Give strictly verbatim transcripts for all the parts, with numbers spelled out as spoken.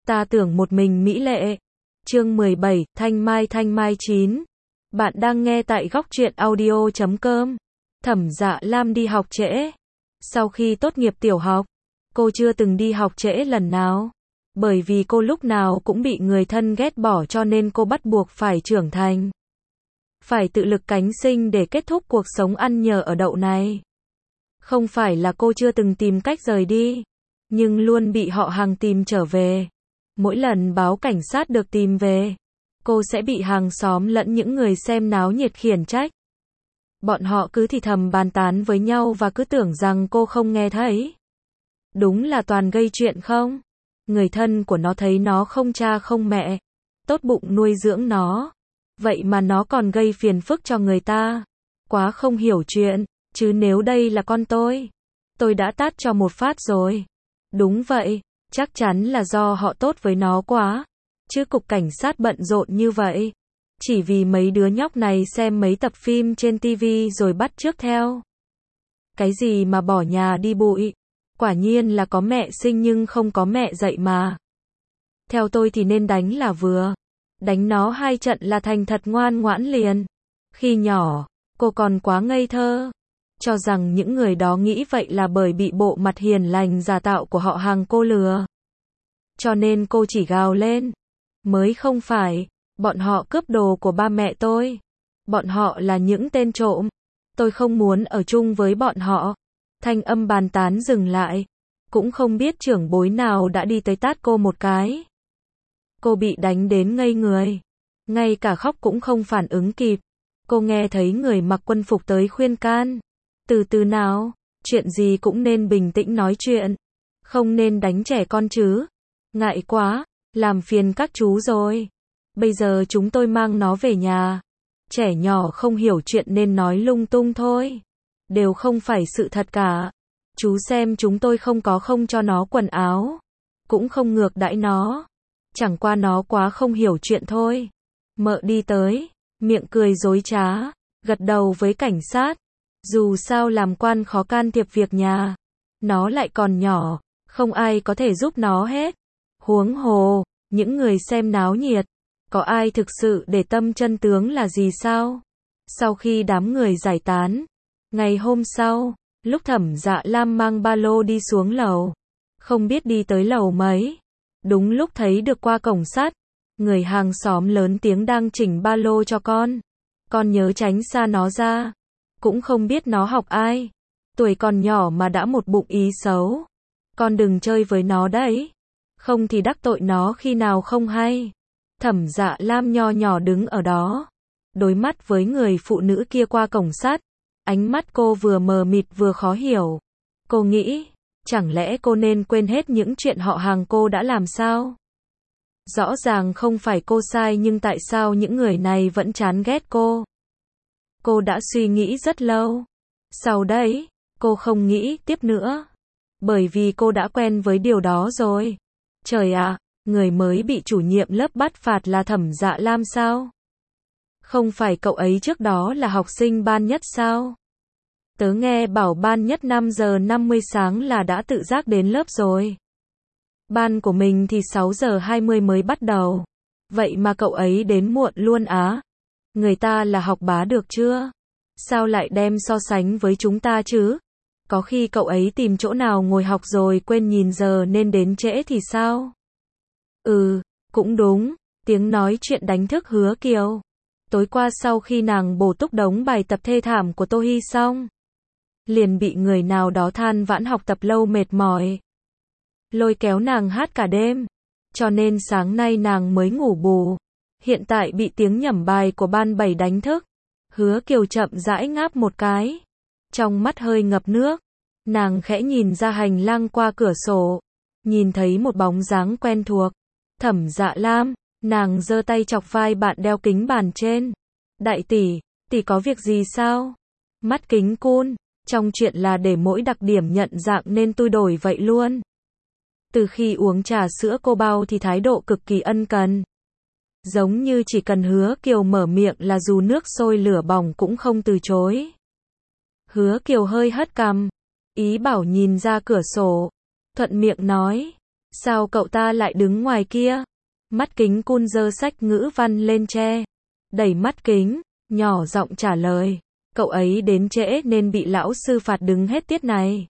Ta tưởng một mình mỹ lệ. Chương mười bảy, Thanh Mai Thanh Mai chín. Bạn đang nghe tại góc truyện audio chấm com. Thẩm Dạ Lam đi học trễ. Sau khi tốt nghiệp tiểu học, cô chưa từng đi học trễ lần nào. Bởi vì cô lúc nào cũng bị người thân ghét bỏ cho nên cô bắt buộc phải trưởng thành. Phải tự lực cánh sinh để kết thúc cuộc sống ăn nhờ ở đậu này. Không phải là cô chưa từng tìm cách rời đi, nhưng luôn bị họ hàng tìm trở về. Mỗi lần báo cảnh sát được tìm về, cô sẽ bị hàng xóm lẫn những người xem náo nhiệt khiển trách. Bọn họ cứ thì thầm bàn tán với nhau và cứ tưởng rằng cô không nghe thấy. Đúng là toàn gây chuyện không? Người thân của nó thấy nó không cha không mẹ, tốt bụng nuôi dưỡng nó. Vậy mà nó còn gây phiền phức cho người ta. Quá không hiểu chuyện, chứ nếu đây là con tôi, tôi đã tát cho một phát rồi. Đúng vậy, chắc chắn là do họ tốt với nó quá. Chứ cục cảnh sát bận rộn như vậy, chỉ vì mấy đứa nhóc này xem mấy tập phim trên tivi rồi bắt chước theo. Cái gì mà bỏ nhà đi bụi, quả nhiên là có mẹ sinh nhưng không có mẹ dạy mà. Theo tôi thì nên đánh là vừa. Đánh nó hai trận là thành thật ngoan ngoãn liền. Khi nhỏ, cô còn quá ngây thơ, cho rằng những người đó nghĩ vậy là bởi bị bộ mặt hiền lành giả tạo của họ hàng cô lừa. Cho nên cô chỉ gào lên. Mới không phải, bọn họ cướp đồ của ba mẹ tôi. Bọn họ là những tên trộm. Tôi không muốn ở chung với bọn họ. Thanh âm bàn tán dừng lại. Cũng không biết trưởng bối nào đã đi tới tát cô một cái. Cô bị đánh đến ngây người. Ngay cả khóc cũng không phản ứng kịp. Cô nghe thấy người mặc quân phục tới khuyên can. Từ từ nào, chuyện gì cũng nên bình tĩnh nói chuyện. Không nên đánh trẻ con chứ. Ngại quá, làm phiền các chú rồi. Bây giờ chúng tôi mang nó về nhà. Trẻ nhỏ không hiểu chuyện nên nói lung tung thôi. Đều không phải sự thật cả. Chú xem chúng tôi không có không cho nó quần áo. Cũng không ngược đãi nó. Chẳng qua nó quá không hiểu chuyện thôi. Mợ đi tới, miệng cười dối trá, gật đầu với cảnh sát. Dù sao làm quan khó can thiệp việc nhà. Nó lại còn nhỏ, không ai có thể giúp nó hết. Huống hồ, những người xem náo nhiệt, có ai thực sự để tâm chân tướng là gì sao? Sau khi đám người giải tán, ngày hôm sau, lúc Thẩm Dạ Lam mang ba lô đi xuống lầu, không biết đi tới lầu mấy, đúng lúc thấy được qua cổng sắt, người hàng xóm lớn tiếng đang chỉnh ba lô cho con. Con nhớ tránh xa nó ra. Cũng không biết nó học ai. Tuổi còn nhỏ mà đã một bụng ý xấu. Con đừng chơi với nó đấy. Không thì đắc tội nó khi nào không hay. Thẩm Dạ Lam nho nhỏ đứng ở đó, đối mắt với người phụ nữ kia qua cổng sắt. Ánh mắt cô vừa mờ mịt vừa khó hiểu. Cô nghĩ, chẳng lẽ cô nên quên hết những chuyện họ hàng cô đã làm sao? Rõ ràng không phải cô sai nhưng tại sao những người này vẫn chán ghét cô? Cô đã suy nghĩ rất lâu. Sau đấy, cô không nghĩ tiếp nữa. Bởi vì cô đã quen với điều đó rồi. Trời ạ, người mới bị chủ nhiệm lớp bắt phạt là Thẩm Dạ Lam sao? Không phải cậu ấy trước đó là học sinh ban nhất sao? Tớ nghe bảo ban nhất năm giờ năm mươi sáng là đã tự giác đến lớp rồi. Ban của mình thì sáu giờ hai mươi mới bắt đầu. Vậy mà cậu ấy đến muộn luôn á. Người ta là học bá được chưa? Sao lại đem so sánh với chúng ta chứ? Có khi cậu ấy tìm chỗ nào ngồi học rồi quên nhìn giờ nên đến trễ thì sao? Ừ, cũng đúng. Tiếng nói chuyện đánh thức Hứa Kiều. Tối qua sau khi nàng bổ túc đống bài tập thê thảm của Tô Hy xong, liền bị người nào đó than vãn học tập lâu mệt mỏi, lôi kéo nàng hát cả đêm. Cho nên sáng nay nàng mới ngủ bù. Hiện tại bị tiếng nhẩm bài của ban bảy đánh thức. Hứa Kiều chậm rãi ngáp một cái. Trong mắt hơi ngập nước. Nàng khẽ nhìn ra hành lang qua cửa sổ. Nhìn thấy một bóng dáng quen thuộc. Thẩm Dạ Lam. Nàng giơ tay chọc vai bạn đeo kính bàn trên. Đại tỷ, tỷ có việc gì sao? Mắt kính cun. Trong chuyện là để mỗi đặc điểm nhận dạng nên tôi đổi vậy luôn. Từ khi uống trà sữa cô bao thì thái độ cực kỳ ân cần. Giống như chỉ cần Hứa Kiều mở miệng là dù nước sôi lửa bỏng cũng không từ chối. Hứa Kiều hơi hất cằm, ý bảo nhìn ra cửa sổ, thuận miệng nói, Sao cậu ta lại đứng ngoài kia? Mắt kính cun giơ sách ngữ văn lên che. Đẩy mắt kính, nhỏ giọng trả lời. Cậu ấy đến trễ nên bị lão sư phạt đứng hết tiết này.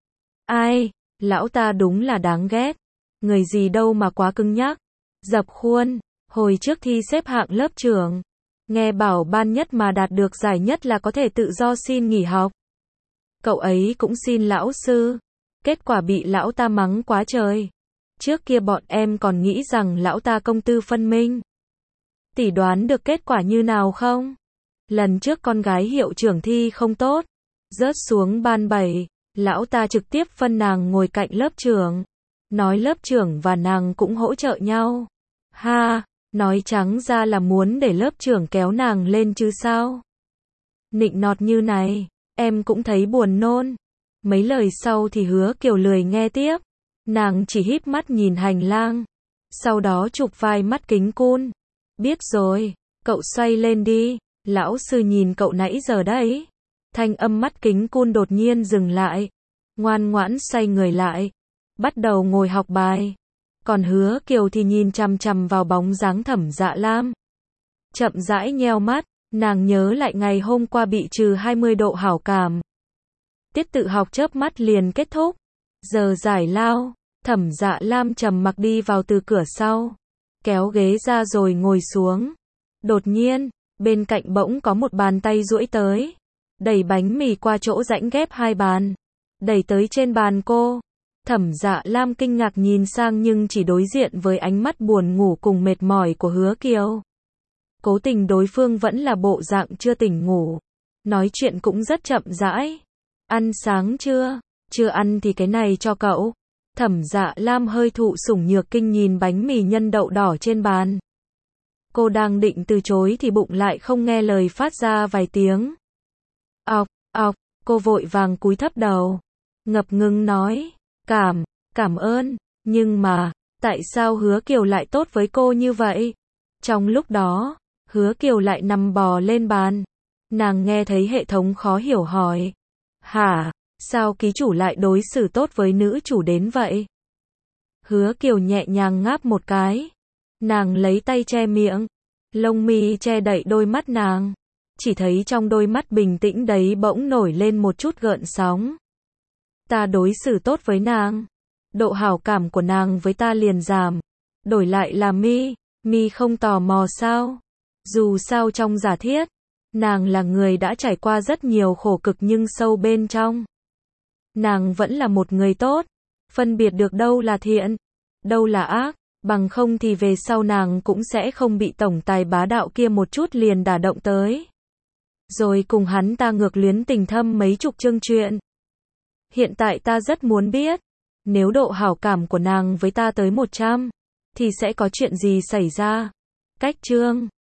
Ai, lão ta đúng là đáng ghét. Người gì đâu mà quá cứng nhắc. Dập khuôn, hồi trước thi xếp hạng lớp trưởng. Nghe bảo ban nhất mà đạt được giải nhất là có thể tự do xin nghỉ học. Cậu ấy cũng xin lão sư. Kết quả bị lão ta mắng quá trời. Trước kia bọn em còn nghĩ rằng lão ta công tư phân minh. Tỷ đoán được kết quả như nào không? Lần trước con gái hiệu trưởng thi không tốt, rớt xuống ban bảy, lão ta trực tiếp phân nàng ngồi cạnh lớp trưởng. Nói lớp trưởng và nàng cũng hỗ trợ nhau. Ha, nói trắng ra là muốn để lớp trưởng kéo nàng lên chứ sao? Nịnh nọt như này, em cũng thấy buồn nôn. Mấy lời sau thì Hứa Kiều lười nghe tiếp. Nàng chỉ híp mắt nhìn hành lang. Sau đó chụp vai mắt kính cun. Biết rồi, cậu xoay lên đi. Lão sư nhìn cậu nãy giờ đấy. Thanh âm mắt kính cun đột nhiên dừng lại. Ngoan ngoãn xoay người lại. Bắt đầu ngồi học bài. Còn Hứa Kiều thì nhìn chằm chằm vào bóng dáng Thẩm Dạ Lam. Chậm rãi nheo mắt, nàng nhớ lại ngày hôm qua bị trừ hai mươi độ hảo cảm. Tiết tự học chớp mắt liền kết thúc. Giờ giải lao, Thẩm Dạ Lam trầm mặc đi vào từ cửa sau. Kéo ghế ra rồi ngồi xuống. Đột nhiên, bên cạnh bỗng có một bàn tay duỗi tới. Đẩy bánh mì qua chỗ rãnh ghép hai bàn. Đẩy tới trên bàn cô. Thẩm Dạ Lam kinh ngạc nhìn sang nhưng chỉ đối diện với ánh mắt buồn ngủ cùng mệt mỏi của Hứa Kiều. Cố tình đối phương vẫn là bộ dạng chưa tỉnh ngủ. Nói chuyện cũng rất chậm rãi. Ăn sáng chưa? Chưa ăn thì cái này cho cậu. Thẩm Dạ Lam hơi thụ sủng nhược kinh nhìn bánh mì nhân đậu đỏ trên bàn. Cô đang định từ chối thì bụng lại không nghe lời phát ra vài tiếng. Ọc, ọc, cô vội vàng cúi thấp đầu. Ngập ngừng nói, cảm, cảm ơn, nhưng mà, tại sao Hứa Kiều lại tốt với cô như vậy? Trong lúc đó, Hứa Kiều lại nằm bò lên bàn. Nàng nghe thấy hệ thống khó hiểu hỏi. Hả, sao ký chủ lại đối xử tốt với nữ chủ đến vậy? Hứa Kiều nhẹ nhàng ngáp một cái. Nàng lấy tay che miệng. Lông mi che đậy đôi mắt nàng. Chỉ thấy trong đôi mắt bình tĩnh đấy bỗng nổi lên một chút gợn sóng. Ta đối xử tốt với nàng. Độ hảo cảm của nàng với ta liền giảm. Đổi lại là mi, mi không tò mò sao? Dù sao trong giả thiết, nàng là người đã trải qua rất nhiều khổ cực nhưng sâu bên trong. Nàng vẫn là một người tốt. Phân biệt được đâu là thiện, đâu là ác. Bằng không thì về sau nàng cũng sẽ không bị tổng tài bá đạo kia một chút liền đả động tới. Rồi cùng hắn ta ngược luyến tình thâm mấy chục chương chuyện. Hiện tại ta rất muốn biết, nếu độ hảo cảm của nàng với ta tới một trăm, thì sẽ có chuyện gì xảy ra? Cách chương